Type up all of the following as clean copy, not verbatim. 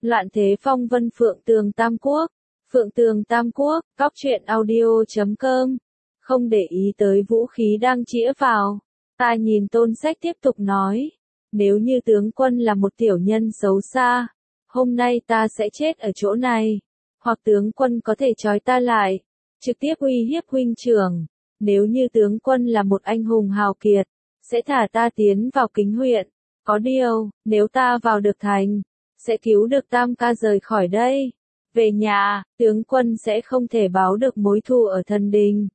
Loạn thế phong vân Phượng Tường Tam Quốc. Phượng Tường Tam Quốc, cóc truyện audio.com. Không để ý tới vũ khí đang chĩa vào. Ta nhìn Tôn Sách tiếp tục nói. Nếu như tướng quân là một tiểu nhân xấu xa, hôm nay ta sẽ chết ở chỗ này. Hoặc tướng quân có thể trói ta lại, trực tiếp uy hiếp huynh trưởng. Nếu như tướng quân là một anh hùng hào kiệt, sẽ thả ta tiến vào Kính huyện. Có điều, nếu ta vào được thành, sẽ cứu được Tam ca rời khỏi đây. Về nhà, tướng quân sẽ không thể báo được mối thù ở thần đình.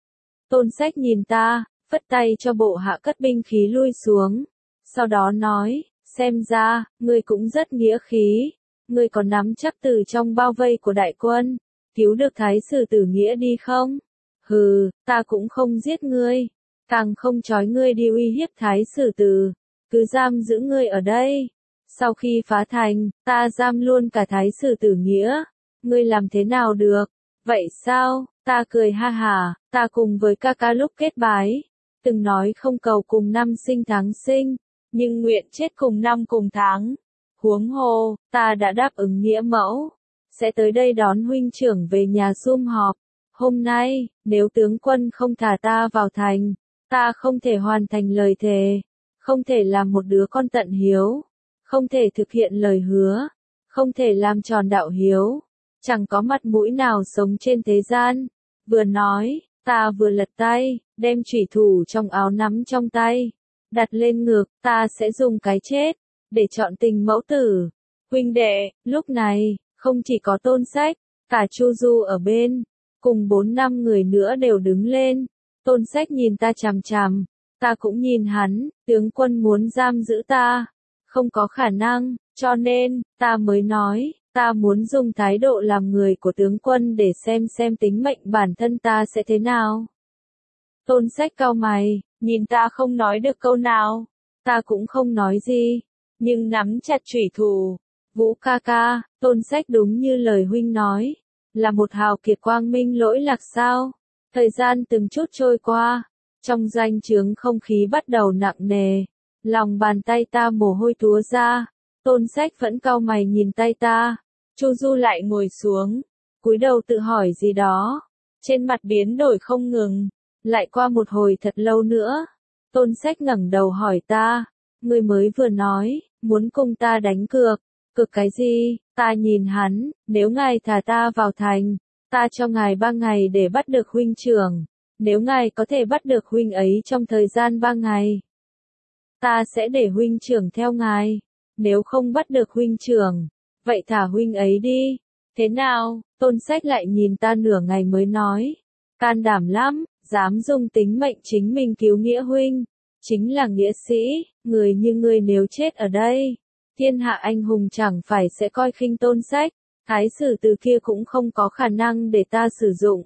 Tôn Sách nhìn ta, phất tay cho bộ hạ cất binh khí lui xuống. Sau đó nói, xem ra, ngươi cũng rất nghĩa khí. Ngươi còn nắm chắc từ trong bao vây của đại quân, cứu được Thái sử Tử Nghĩa đi không? Hừ, ta cũng không giết ngươi, càng không trói ngươi đi uy hiếp Thái sử Tử, cứ giam giữ ngươi ở đây. Sau khi phá thành, ta giam luôn cả Thái sử Tử Nghĩa. Ngươi làm thế nào được? Vậy sao? Ta cười ha hả, ta cùng với ca ca lúc kết bái, từng nói không cầu cùng năm sinh tháng sinh, nhưng nguyện chết cùng năm cùng tháng. Huống hồ, ta đã đáp ứng nghĩa mẫu, sẽ tới đây đón huynh trưởng về nhà sum họp. Hôm nay, nếu tướng quân không thả ta vào thành, ta không thể hoàn thành lời thề, không thể làm một đứa con tận hiếu, không thể thực hiện lời hứa, không thể làm tròn đạo hiếu, chẳng có mặt mũi nào sống trên thế gian. Vừa nói, ta vừa lật tay, đem chủy thủ trong áo nắm trong tay, đặt lên ngực. Ta sẽ dùng cái chết để chọn tình mẫu tử. Huynh đệ, lúc này, không chỉ có Tôn Sách, cả Chu Du ở bên, cùng 4-5 người nữa đều đứng lên. Tôn Sách nhìn ta chằm chằm, ta cũng nhìn hắn. Tướng quân muốn giam giữ ta, không có khả năng, cho nên, ta mới nói, ta muốn dùng thái độ làm người của tướng quân để xem tính mệnh bản thân ta sẽ thế nào. Tôn Sách cau mày, nhìn ta không nói được câu nào. Ta cũng không nói gì, nhưng nắm chặt chủy thủ. Vũ ca ca, Tôn Sách đúng như lời huynh nói, là một hào kiệt quang minh lỗi lạc sao? Thời gian từng chút trôi qua, trong doanh trướng không khí bắt đầu nặng nề, lòng bàn tay ta mồ hôi túa ra. Tôn Sách vẫn cau mày nhìn tay ta. Chu Du lại ngồi xuống, cúi đầu tự hỏi gì đó, trên mặt biến đổi không ngừng. Lại qua một hồi thật lâu nữa, Tôn Sách ngẩng đầu hỏi ta, ngươi mới vừa nói, muốn cùng ta đánh cược. Cược cái gì? Ta nhìn hắn, nếu ngài thả ta vào thành, ta cho ngài 3 ngày để bắt được huynh trưởng. Nếu ngài có thể bắt được huynh ấy trong thời gian 3 ngày, ta sẽ để huynh trưởng theo ngài. Nếu không bắt được huynh trưởng, vậy thả huynh ấy đi. Thế nào? Tôn Sách lại nhìn ta nửa ngày mới nói, can đảm lắm, dám dùng tính mệnh chính mình cứu nghĩa huynh, chính là nghĩa sĩ. Người như ngươi nếu chết ở đây, thiên hạ anh hùng chẳng phải sẽ coi khinh Tôn Sách. Thái sử Tử kia cũng không có khả năng để ta sử dụng.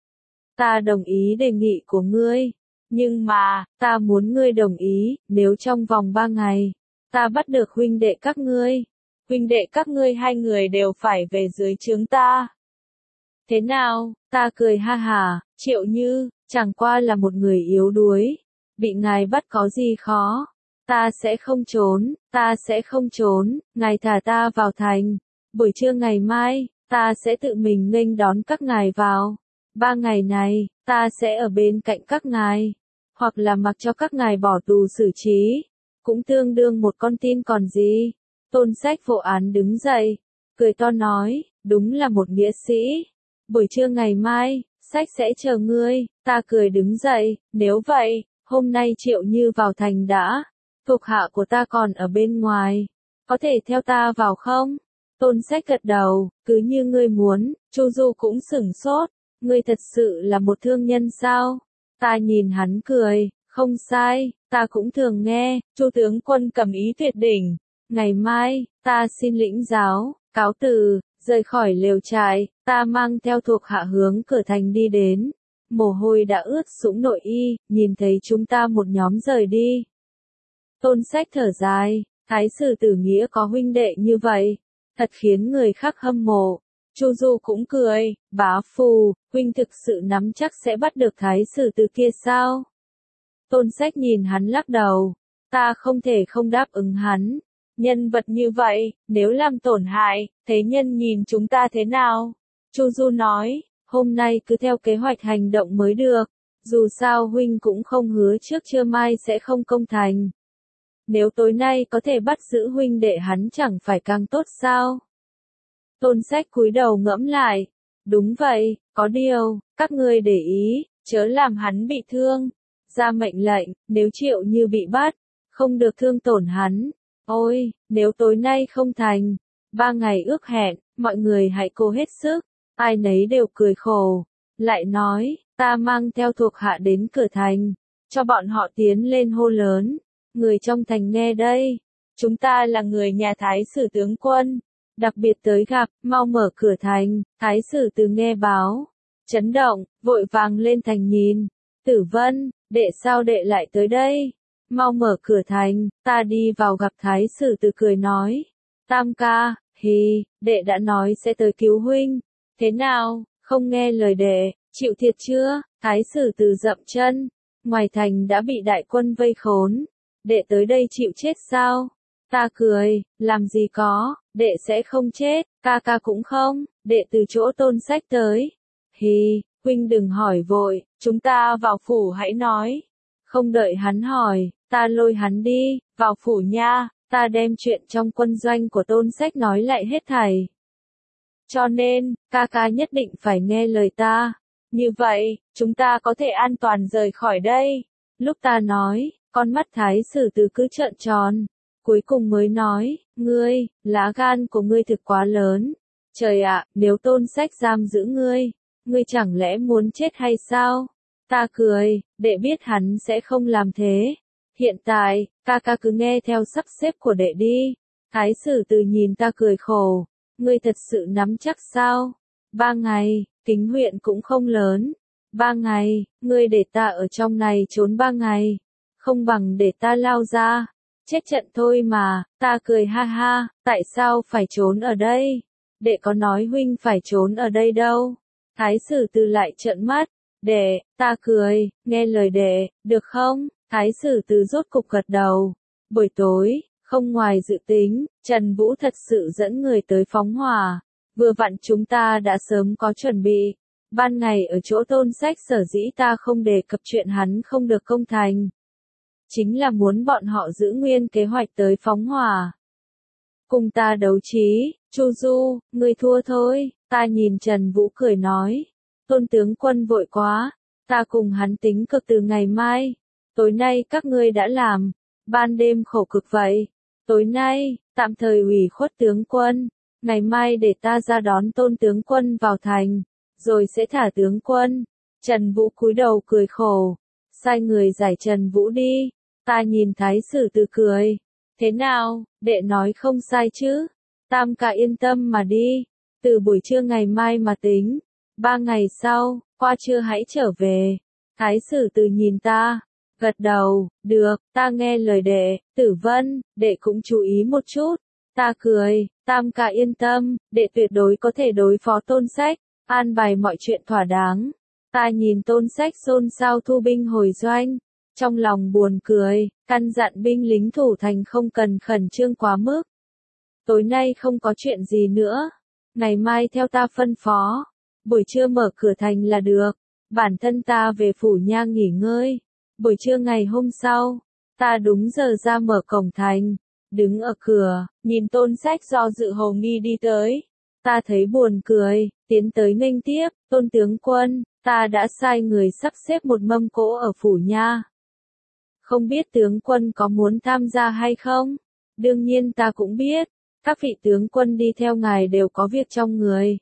Ta đồng ý đề nghị của ngươi, nhưng mà, ta muốn ngươi đồng ý, nếu trong vòng 3 ngày, ta bắt được huynh đệ các ngươi, huynh đệ các ngươi 2 người đều phải về dưới trướng ta. Thế nào? Ta cười ha hả, Triệu Như, chẳng qua là một người yếu đuối, bị ngài bắt có gì khó. Ta sẽ không trốn, ta sẽ không trốn, ngài thả ta vào thành. Buổi trưa ngày mai, ta sẽ tự mình nghênh đón các ngài vào. 3 ngày này, ta sẽ ở bên cạnh các ngài, hoặc là mặc cho các ngài bỏ tù xử trí, cũng tương đương một con tin còn gì. Tôn Sách vô án đứng dậy, cười to nói, đúng là một nghĩa sĩ. Buổi trưa ngày mai, Sách sẽ chờ ngươi. Ta cười đứng dậy, nếu vậy, hôm nay Triệu Như vào thành đã, thuộc hạ của ta còn ở bên ngoài, có thể theo ta vào không? Tôn Sách gật đầu, cứ như ngươi muốn. Chu Du cũng sửng sốt, ngươi thật sự là một thương nhân sao? Ta nhìn hắn cười, không sai, ta cũng thường nghe, Chu tướng quân cầm ý tuyệt đỉnh. Ngày mai, ta xin lĩnh giáo, cáo từ, rời khỏi lều trại. Ta mang theo thuộc hạ hướng cửa thành đi đến. Mồ hôi đã ướt sũng nội y, nhìn thấy chúng ta một nhóm rời đi. Tôn Sách thở dài, Thái sử Tử Nghĩa có huynh đệ như vậy, thật khiến người khác hâm mộ. Chu Du cũng cười, bá phù, huynh thực sự nắm chắc sẽ bắt được Thái sử Tử kia sao? Tôn Sách nhìn hắn lắc đầu, ta không thể không đáp ứng hắn. Nhân vật như vậy, nếu làm tổn hại, thế nhân nhìn chúng ta thế nào? Chu Du nói, hôm nay cứ theo kế hoạch hành động mới được. Dù sao huynh cũng không hứa trước trưa mai sẽ không công thành. Nếu tối nay có thể bắt giữ huynh đệ hắn chẳng phải càng tốt sao? Tôn Sách cúi đầu ngẫm lại. Đúng vậy, có điều, các ngươi để ý, chớ làm hắn bị thương. Ra mệnh lệnh, nếu Triệu Như bị bắt, không được thương tổn hắn. Ôi, nếu tối nay không thành, 3 ngày ước hẹn, mọi người hãy cố hết sức. Ai nấy đều cười khổ. Lại nói, ta mang theo thuộc hạ đến cửa thành, cho bọn họ tiến lên hô lớn. Người trong thành nghe đây, chúng ta là người nhà Thái sử tướng quân, đặc biệt tới gặp, mau mở cửa thành. Thái sử từ nghe báo, chấn động, vội vàng lên thành nhìn. Tử Vân, đệ sao đệ lại tới đây? Mau mở cửa thành, ta đi vào gặp Thái sử từ cười nói. Tam ca, hì, đệ đã nói sẽ tới cứu huynh. Thế nào, không nghe lời đệ, chịu thiệt chưa? Thái sử từ dậm chân, ngoài thành đã bị đại quân vây khốn. Đệ tới đây chịu chết sao? Ta cười, làm gì có, đệ sẽ không chết, ca ca cũng không, đệ từ chỗ Tôn Sách tới. Hì, huynh đừng hỏi vội, chúng ta vào phủ hãy nói. Không đợi hắn hỏi, ta lôi hắn đi, vào phủ nha, ta đem chuyện trong quân doanh của Tôn Sách nói lại hết thảy. Cho nên, ca ca nhất định phải nghe lời ta. Như vậy, chúng ta có thể an toàn rời khỏi đây. Lúc ta nói, con mắt Thái sử từ cứ trợn tròn. Cuối cùng mới nói, ngươi, lá gan của ngươi thực quá lớn. Trời ạ, nếu Tôn Sách giam giữ ngươi chẳng lẽ muốn chết hay sao? Ta cười, đệ biết hắn sẽ không làm thế. Hiện tại, ca ca cứ nghe theo sắp xếp của đệ đi. Thái sử từ nhìn ta cười khổ. Ngươi thật sự nắm chắc sao? 3 ngày, Kính huyện cũng không lớn. 3 ngày, ngươi để ta ở trong này trốn 3 ngày. Không bằng để ta lao ra. Chết trận thôi mà, ta cười ha ha, tại sao phải trốn ở đây? Đệ có nói huynh phải trốn ở đây đâu. Thái sử từ lại trợn mắt. Đệ, ta cười, nghe lời đệ, được không? Thái sử từ rốt cục gật đầu. Buổi tối, không ngoài dự tính, Trần Vũ thật sự dẫn người tới phóng hỏa. Vừa vặn chúng ta đã sớm có chuẩn bị. Ban ngày ở chỗ Tôn Sách sở dĩ ta không đề cập chuyện hắn không được công thành. Chính là muốn bọn họ giữ nguyên kế hoạch tới phóng hỏa. Cùng ta đấu trí, Chu Du, ngươi thua thôi, ta nhìn Trần Vũ cười nói. Tôn tướng quân vội quá, ta cùng hắn tính cực từ ngày mai. Tối nay các ngươi đã làm, ban đêm khổ cực vậy. Tối nay, tạm thời ủy khuất tướng quân, ngày mai để ta ra đón Tôn tướng quân vào thành, rồi sẽ thả tướng quân. Trần Vũ cúi đầu cười khổ, sai người giải Trần Vũ đi. Ta nhìn Thái sử từ cười. Thế nào, đệ nói không sai chứ? Tam ca yên tâm mà đi. Từ buổi trưa ngày mai mà tính. 3 ngày sau, qua trưa hãy trở về. Thái sử từ nhìn ta. Gật đầu, được, ta nghe lời đệ. Tử Vân, đệ cũng chú ý một chút. Ta cười, Tam ca yên tâm, đệ tuyệt đối có thể đối phó Tôn Sách. An bài mọi chuyện thỏa đáng. Ta nhìn Tôn Sách xôn xao thu binh hồi doanh. Trong lòng buồn cười, căn dặn binh lính thủ thành không cần khẩn trương quá mức. Tối nay không có chuyện gì nữa. Ngày mai theo ta phân phó. Buổi trưa mở cửa thành là được. Bản thân ta về phủ nha nghỉ ngơi. Buổi trưa ngày hôm sau, ta đúng giờ ra mở cổng thành. Đứng ở cửa, nhìn Tôn Sách do dự hồ nghi đi tới. Ta thấy buồn cười, tiến tới nghênh tiếp. Tôn tướng quân, ta đã sai người sắp xếp một mâm cỗ ở phủ nha. Không biết tướng quân có muốn tham gia hay không? Đương nhiên ta cũng biết, các vị tướng quân đi theo ngài đều có việc trong người.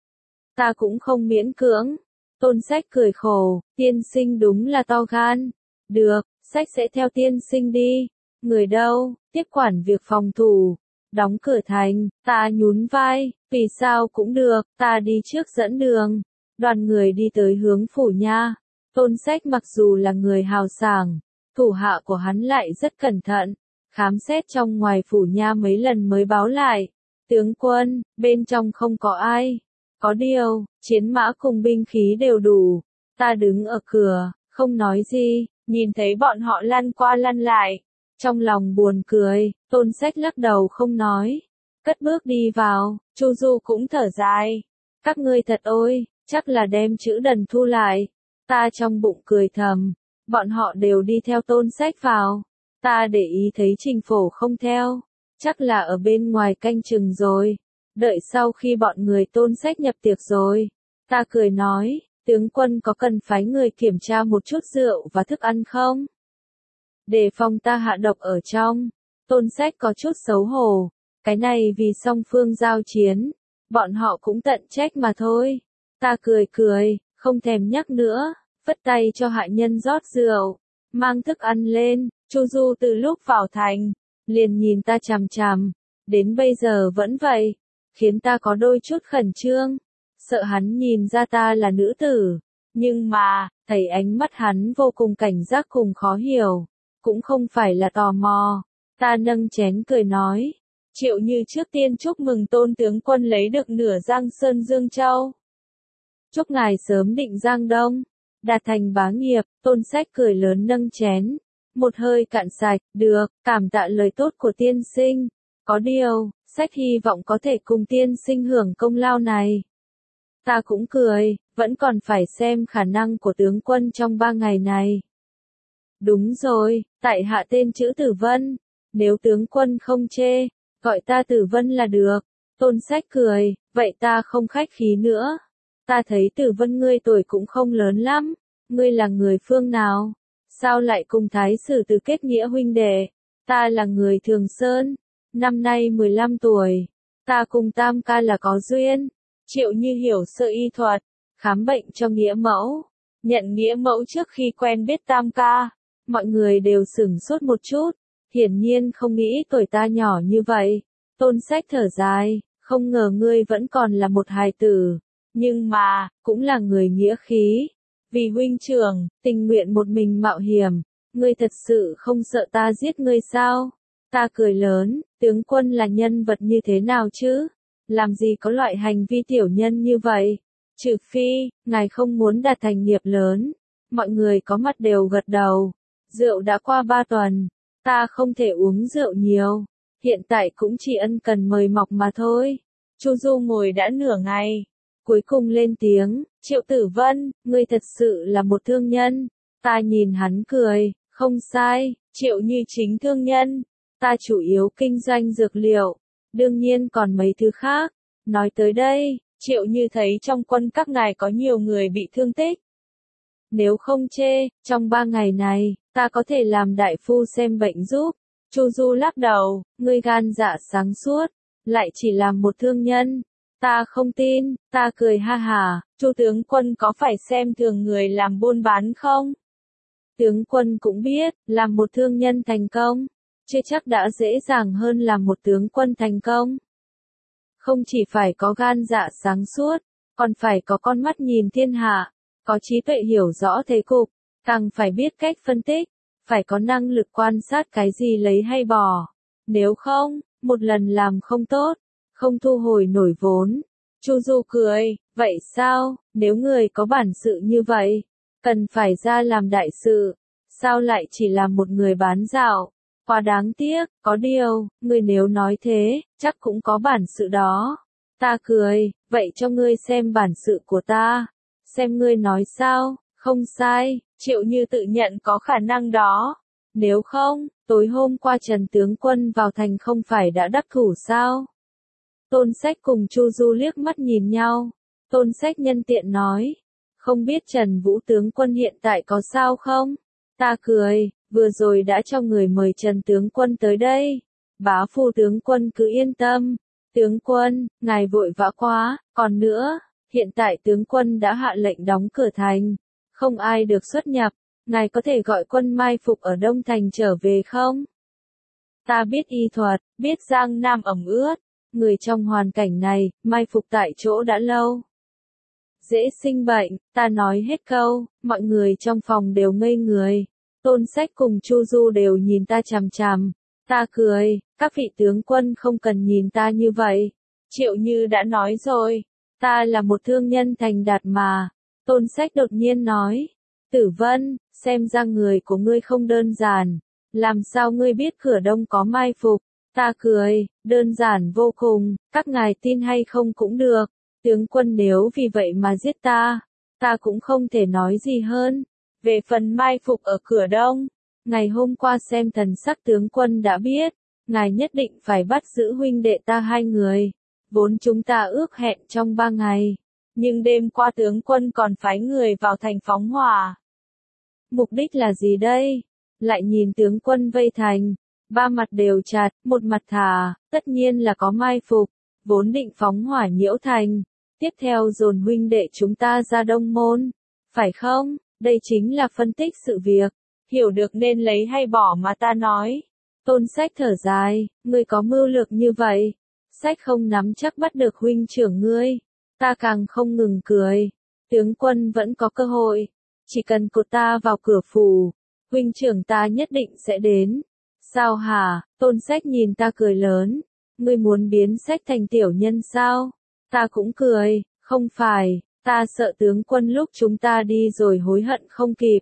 Ta cũng không miễn cưỡng. Tôn Sách cười khổ, tiên sinh đúng là to gan. Được, Sách sẽ theo tiên sinh đi. Người đâu, tiếp quản việc phòng thủ. Đóng cửa thành, ta nhún vai, vì sao cũng được, ta đi trước dẫn đường. Đoàn người đi tới hướng phủ nha. Tôn Sách mặc dù là người hào sảng, thủ hạ của hắn lại rất cẩn thận, khám xét trong ngoài phủ nha mấy lần mới báo lại. Tướng quân, bên trong không có ai. Có điều, chiến mã cùng binh khí đều đủ. Ta đứng ở cửa, không nói gì, nhìn thấy bọn họ lăn qua lăn lại. Trong lòng buồn cười, Tôn Sách lắc đầu không nói. Cất bước đi vào, Chu Du cũng thở dài. Các ngươi thật ôi, chắc là đem chữ đần thu lại. Ta trong bụng cười thầm. Bọn họ đều đi theo Tôn Sách vào. Ta để ý thấy Trình Phổ không theo. Chắc là ở bên ngoài canh chừng rồi. Đợi sau khi bọn người Tôn Sách nhập tiệc rồi. Ta cười nói, tướng quân có cần phái người kiểm tra một chút rượu và thức ăn không? Đề phòng ta hạ độc ở trong. Tôn Sách có chút xấu hổ. Cái này vì song phương giao chiến. Bọn họ cũng tận trách mà thôi. Ta cười cười, không thèm nhắc nữa. Vất tay cho hạ nhân rót rượu. Mang thức ăn lên. Chu Du từ lúc vào thành. Liền nhìn ta chằm chằm. Đến bây giờ vẫn vậy. Khiến ta có đôi chút khẩn trương. Sợ hắn nhìn ra ta là nữ tử. Nhưng mà, thấy ánh mắt hắn vô cùng cảnh giác cùng khó hiểu. Cũng không phải là tò mò. Ta nâng chén cười nói. Triệu Như trước tiên chúc mừng Tôn tướng quân lấy được nửa Giang Sơn Dương Châu. Chúc ngài sớm định Giang Đông. Đạt thành bá nghiệp. Tôn Sách cười lớn nâng chén. Một hơi cạn sạch. Được, cảm tạ lời tốt của tiên sinh. Có điều, Sách hy vọng có thể cùng tiên sinh hưởng công lao này. Ta cũng cười, vẫn còn phải xem khả năng của tướng quân trong 3 ngày này. Đúng rồi, tại hạ tên chữ Tử Vân. Nếu tướng quân không chê, gọi ta Tử Vân là được. Tôn Sách cười, vậy ta không khách khí nữa. Ta thấy Tử Vân ngươi tuổi cũng không lớn lắm. Ngươi là người phương nào? Sao lại cùng Thái Sử Từ kết nghĩa huynh đệ? Ta là người Thường Sơn. Năm nay 15 tuổi. Ta cùng Tam ca là có duyên. Triệu Như hiểu sơ y thuật. Khám bệnh cho nghĩa mẫu. Nhận nghĩa mẫu trước khi quen biết Tam ca. Mọi người đều sửng sốt một chút. Hiển nhiên không nghĩ tuổi ta nhỏ như vậy. Tôn Sách thở dài. Không ngờ ngươi vẫn còn là một hài tử. Nhưng mà, cũng là người nghĩa khí. Vì huynh trưởng, tình nguyện một mình mạo hiểm. Ngươi thật sự không sợ ta giết ngươi sao? Ta cười lớn, tướng quân là nhân vật như thế nào chứ? Làm gì có loại hành vi tiểu nhân như vậy? Trừ phi, ngài không muốn đạt thành nghiệp lớn. Mọi người có mặt đều gật đầu. Rượu đã qua 3 tuần. Ta không thể uống rượu nhiều. Hiện tại cũng chỉ ân cần mời mọc mà thôi. Chu Du ngồi đã nửa ngày. Cuối cùng lên tiếng, Triệu Tử Vân, ngươi thật sự là một thương nhân. Ta nhìn hắn cười, không sai, Triệu Như chính thương nhân. Ta chủ yếu kinh doanh dược liệu. Đương nhiên còn mấy thứ khác. Nói tới đây, Triệu Như thấy trong quân các ngài có nhiều người bị thương tích. Nếu không chê, trong 3 ngày này, ta có thể làm đại phu xem bệnh giúp. Chu Du lắc đầu, ngươi gan dạ sáng suốt, lại chỉ làm một thương nhân. Ta không tin, ta cười ha hà, Chu tướng quân có phải xem thường người làm buôn bán không? Tướng quân cũng biết, làm một thương nhân thành công, chưa chắc đã dễ dàng hơn làm một tướng quân thành công. Không chỉ phải có gan dạ sáng suốt, còn phải có con mắt nhìn thiên hạ, có trí tuệ hiểu rõ thế cục, càng phải biết cách phân tích, phải có năng lực quan sát cái gì lấy hay bỏ. Nếu không, một lần làm không tốt, không thu hồi nổi vốn. Chu Du cười, vậy sao, nếu người có bản sự như vậy, cần phải ra làm đại sự, sao lại chỉ là một người bán dạo? Quá đáng tiếc, có điều, ngươi nếu nói thế, chắc cũng có bản sự đó. Ta cười, vậy cho ngươi xem bản sự của ta. Xem ngươi nói sao, không sai, Triệu Như tự nhận có khả năng đó. Nếu không, tối hôm qua Trần tướng quân vào thành không phải đã đắc thủ sao? Tôn Sách cùng Chu Du liếc mắt nhìn nhau. Tôn Sách nhân tiện nói, không biết Trần Vũ tướng quân hiện tại có sao không? Ta cười, vừa rồi đã cho người mời Trần tướng quân tới đây. Bá phu tướng quân cứ yên tâm. Tướng quân, ngài vội vã quá, còn nữa, hiện tại tướng quân đã hạ lệnh đóng cửa thành, không ai được xuất nhập, ngài có thể gọi quân mai phục ở Đông Thành trở về không? Ta biết y thuật, biết Giang Nam ẩm ướt, người trong hoàn cảnh này, mai phục tại chỗ đã lâu. Dễ sinh bệnh, ta nói hết câu, mọi người trong phòng đều ngây người. Tôn Sách cùng Chu Du đều nhìn ta chằm chằm. Ta cười, các vị tướng quân không cần nhìn ta như vậy. Triệu Như đã nói rồi, ta là một thương nhân thành đạt mà. Tôn Sách đột nhiên nói, Tử Vân, xem ra người của ngươi không đơn giản. Làm sao ngươi biết cửa đông có mai phục? Ta cười, đơn giản vô cùng, các ngài tin hay không cũng được. Tướng quân nếu vì vậy mà giết ta cũng không thể nói gì hơn. Về phần mai phục ở cửa đông, ngày hôm qua xem thần sắc tướng quân đã biết, ngài nhất định phải bắt giữ huynh đệ ta hai người. Vốn chúng ta ước hẹn trong 3 ngày, nhưng đêm qua tướng quân còn phái người vào thành phóng hỏa. Mục đích là gì đây? Lại nhìn tướng quân vây thành, ba mặt đều chặt, một mặt thả, tất nhiên là có mai phục, vốn định phóng hỏa nhiễu thành, tiếp theo dồn huynh đệ chúng ta ra Đông Môn, phải không? Đây chính là phân tích sự việc, hiểu được nên lấy hay bỏ mà ta nói. Tôn Sách thở dài, ngươi có mưu lược như vậy, Sách không nắm chắc bắt được huynh trưởng ngươi, ta càng không ngừng cười, tướng quân vẫn có cơ hội, chỉ cần cột ta vào cửa phủ, huynh trưởng ta nhất định sẽ đến. Sao hả? Tôn Sách nhìn ta cười lớn, ngươi muốn biến Sách thành tiểu nhân sao? Ta cũng cười, không phải, ta sợ tướng quân lúc chúng ta đi rồi hối hận không kịp.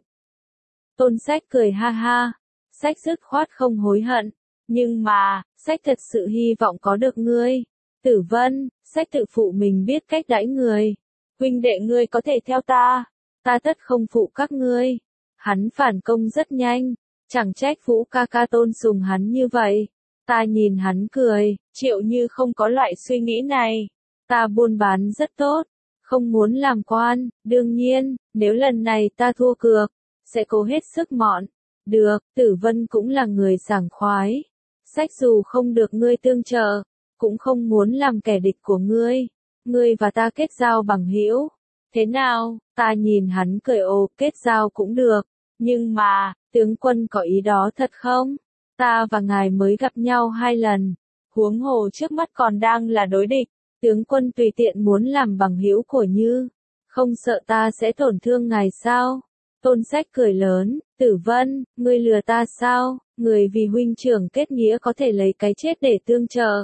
Tôn Sách cười ha ha, Sách dứt khoát không hối hận, nhưng mà, Sách thật sự hy vọng có được ngươi. Tử Vân, Sách tự phụ mình biết cách đãi người. Huynh đệ ngươi có thể theo ta tất không phụ các ngươi. Hắn phản công rất nhanh, chẳng trách Vũ ca ca tôn sùng hắn như vậy. Ta nhìn hắn cười, Triệu Như không có loại suy nghĩ này. Ta buôn bán rất tốt, không muốn làm quan, đương nhiên, nếu lần này ta thua cược, sẽ cố hết sức mọn. Được, Tử Vân cũng là người sảng khoái. Sách dù không được ngươi tương trợ, cũng không muốn làm kẻ địch của ngươi. Ngươi và ta kết giao bằng hữu. Thế nào? Ta nhìn hắn cười ồ, kết giao cũng được. Nhưng mà, tướng quân có ý đó thật không? Ta và ngài mới gặp nhau 2 lần. Huống hồ trước mắt còn đang là đối địch. Tướng quân tùy tiện muốn làm bằng hữu của Như. Không sợ ta sẽ tổn thương ngài sao? Tôn Sách cười lớn, Tử Vân, ngươi lừa ta sao? Người vì huynh trưởng kết nghĩa có thể lấy cái chết để tương trợ.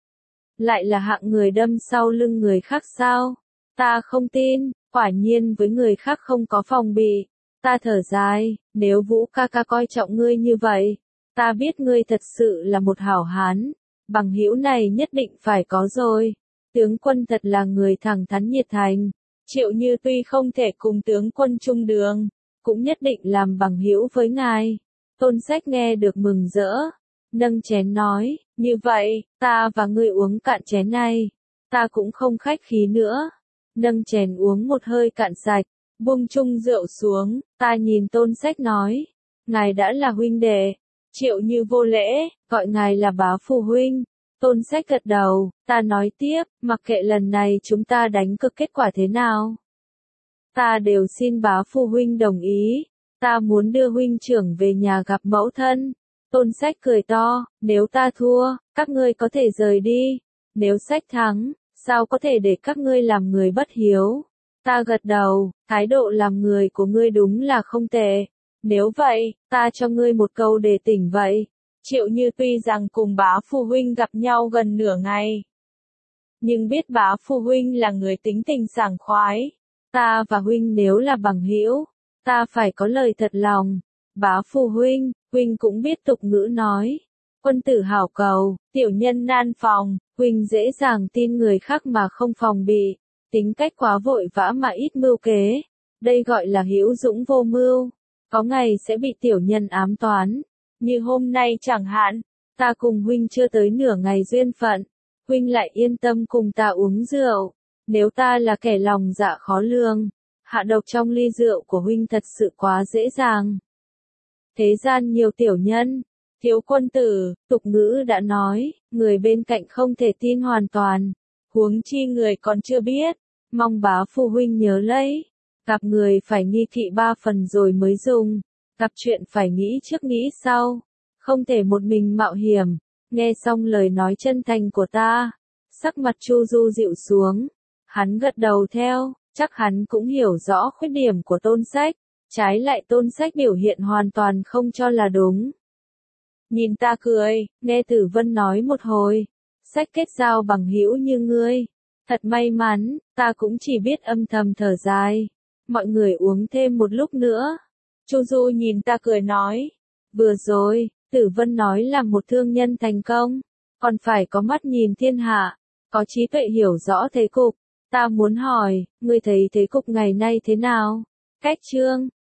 Lại là hạng người đâm sau lưng người khác sao? Ta không tin, quả nhiên với người khác không có phòng bị. Ta thở dài, nếu Vũ ca ca coi trọng ngươi như vậy, ta biết ngươi thật sự là một hảo hán, bằng hữu này nhất định phải có rồi. Tướng quân thật là người thẳng thắn nhiệt thành. Triệu Như tuy không thể cùng tướng quân chung đường, cũng nhất định làm bằng hữu với ngài. Tôn Sách nghe được mừng rỡ, nâng chén nói, như vậy, ta và ngươi uống cạn chén này. Ta cũng không khách khí nữa. Nâng chén uống một hơi cạn sạch, buông chung rượu xuống, ta nhìn Tôn Sách nói, ngài đã là huynh đệ. Triệu Như vô lễ, gọi ngài là bá phụ huynh. Tôn Sách gật đầu, ta nói tiếp, mặc kệ lần này chúng ta đánh cược kết quả thế nào, ta đều xin bá phụ huynh đồng ý. Ta muốn đưa huynh trưởng về nhà gặp mẫu thân. Tôn Sách cười to, nếu ta thua, các ngươi có thể rời đi. Nếu Sách thắng, sao có thể để các ngươi làm người bất hiếu? Ta gật đầu, thái độ làm người của ngươi đúng là không tệ. Nếu vậy, ta cho ngươi một câu để tỉnh vậy. Triệu Như tuy rằng cùng bá phụ huynh gặp nhau gần nửa ngày, nhưng biết bá phụ huynh là người tính tình sảng khoái. Ta và huynh nếu là bằng hữu, ta phải có lời thật lòng. Bá phụ huynh, huynh cũng biết tục ngữ nói, quân tử hảo cầu, tiểu nhân nan phòng. Huynh dễ dàng tin người khác mà không phòng bị, tính cách quá vội vã mà ít mưu kế. Đây gọi là hữu dũng vô mưu, có ngày sẽ bị tiểu nhân ám toán. Như hôm nay chẳng hạn, ta cùng huynh chưa tới nửa ngày duyên phận, huynh lại yên tâm cùng ta uống rượu. Nếu ta là kẻ lòng dạ khó lường, hạ độc trong ly rượu của huynh thật sự quá dễ dàng. Thế gian nhiều tiểu nhân, thiếu quân tử, tục ngữ đã nói, người bên cạnh không thể tin hoàn toàn, huống chi người còn chưa biết. Mong bá phụ huynh nhớ lấy, gặp người phải nghi kỵ 3 phần rồi mới dùng, gặp chuyện phải nghĩ trước nghĩ sau, không thể một mình mạo hiểm. Nghe xong lời nói chân thành của ta, sắc mặt Chu Du dịu xuống, hắn gật đầu theo, chắc hắn cũng hiểu rõ khuyết điểm của Tôn Sách, trái lại Tôn Sách biểu hiện hoàn toàn không cho là đúng. Nhìn ta cười, nghe Tử Vân nói một hồi, Sách kết giao bằng hữu như ngươi, thật may mắn. Ta cũng chỉ biết âm thầm thở dài. Mọi người uống thêm một lúc nữa. Chu Du nhìn ta cười nói, vừa rồi, Tử Vân nói là một thương nhân thành công, còn phải có mắt nhìn thiên hạ, có trí tuệ hiểu rõ thế cục. Ta muốn hỏi, ngươi thấy thế cục ngày nay thế nào? Cách Trương